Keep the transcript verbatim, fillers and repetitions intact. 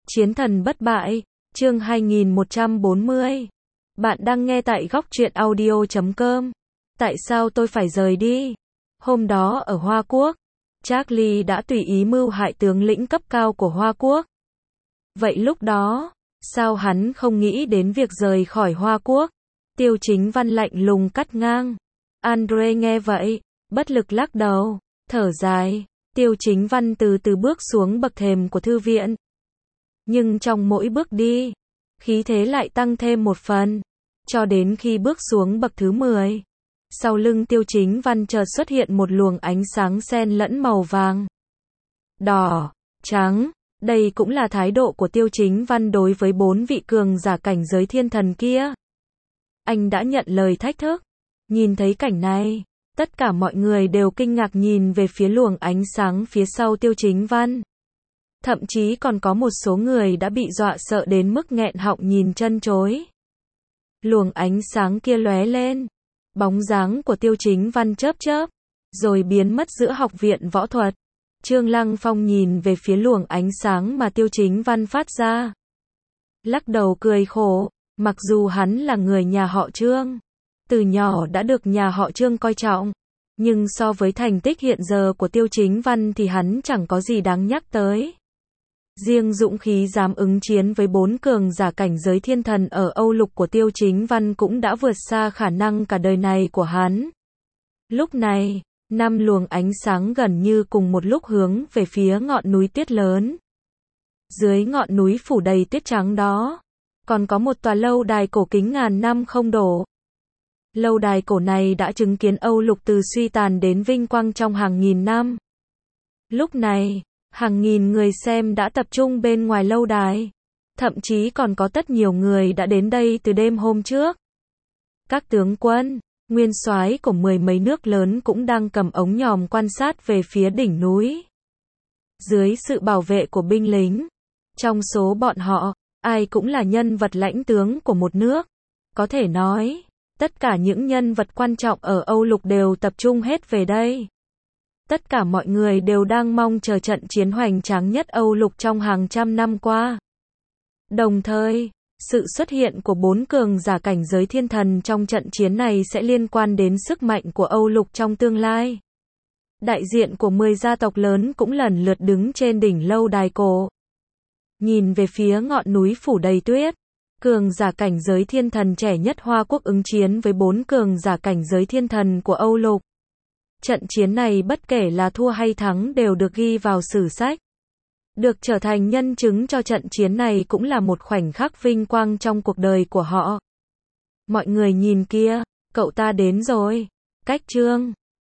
Chiến thần bất bại, chương hai nghìn một trăm bốn mươi. Bạn đang nghe tại góc truyện audio chấm com. Tại sao tôi phải rời đi? Hôm đó ở Hoa Quốc, Charlie đã tùy ý mưu hại tướng lĩnh cấp cao của Hoa Quốc. Vậy lúc đó, sao hắn không nghĩ đến việc rời khỏi Hoa Quốc? Tiêu Chính Văn lạnh lùng cắt ngang. Andre nghe vậy, bất lực lắc đầu, thở dài. Tiêu Chính Văn từ từ bước xuống bậc thềm của thư viện. Nhưng trong mỗi bước đi, khí thế lại tăng thêm một phần, cho đến khi bước xuống bậc thứ mười. Sau lưng Tiêu Chính Văn chợt xuất hiện một luồng ánh sáng xen lẫn màu vàng, đỏ, trắng. Đây cũng là thái độ của Tiêu Chính Văn đối với bốn vị cường giả cảnh giới thiên thần kia. Anh đã nhận lời thách thức. Nhìn thấy cảnh này, tất cả mọi người đều kinh ngạc nhìn về phía luồng ánh sáng phía sau Tiêu Chính Văn. Thậm chí còn có một số người đã bị dọa sợ đến mức nghẹn họng nhìn chân chối. Luồng ánh sáng kia lóe lên, bóng dáng của Tiêu Chính Văn chớp chớp, rồi biến mất giữa học viện võ thuật. Trương Lăng Phong nhìn về phía luồng ánh sáng mà Tiêu Chính Văn phát ra, lắc đầu cười khổ. Mặc dù hắn là người nhà họ Trương, từ nhỏ đã được nhà họ Trương coi trọng, nhưng so với thành tích hiện giờ của Tiêu Chính Văn thì hắn chẳng có gì đáng nhắc tới. Riêng dũng khí dám ứng chiến với bốn cường giả cảnh giới thiên thần ở Âu Lục của Tiêu Chính Văn cũng đã vượt xa khả năng cả đời này của hắn. Lúc này, năm luồng ánh sáng gần như cùng một lúc hướng về phía ngọn núi tuyết lớn. Dưới ngọn núi phủ đầy tuyết trắng đó, còn có một tòa lâu đài cổ kính ngàn năm không đổ. Lâu đài cổ này đã chứng kiến Âu Lục từ suy tàn đến vinh quang trong hàng nghìn năm. Lúc này, hàng nghìn người xem đã tập trung bên ngoài lâu đài. Thậm chí còn có rất nhiều người đã đến đây từ đêm hôm trước. Các tướng quân, nguyên soái của mười mấy nước lớn cũng đang cầm ống nhòm quan sát về phía đỉnh núi. Dưới sự bảo vệ của binh lính, trong số bọn họ, ai cũng là nhân vật lãnh tướng của một nước. Có thể nói, tất cả những nhân vật quan trọng ở Âu Lục đều tập trung hết về đây. Tất cả mọi người đều đang mong chờ trận chiến hoành tráng nhất Âu Lục trong hàng trăm năm qua. Đồng thời, sự xuất hiện của bốn cường giả cảnh giới thiên thần trong trận chiến này sẽ liên quan đến sức mạnh của Âu Lục trong tương lai. Đại diện của mười gia tộc lớn cũng lần lượt đứng trên đỉnh lâu đài cổ. Nhìn về phía ngọn núi phủ đầy tuyết, cường giả cảnh giới thiên thần trẻ nhất Hoa Quốc ứng chiến với bốn cường giả cảnh giới thiên thần của Âu Lục. Trận chiến này bất kể là thua hay thắng đều được ghi vào sử sách. Được trở thành nhân chứng cho trận chiến này cũng là một khoảnh khắc vinh quang trong cuộc đời của họ. Mọi người nhìn kia, cậu ta đến rồi. Cách Trương,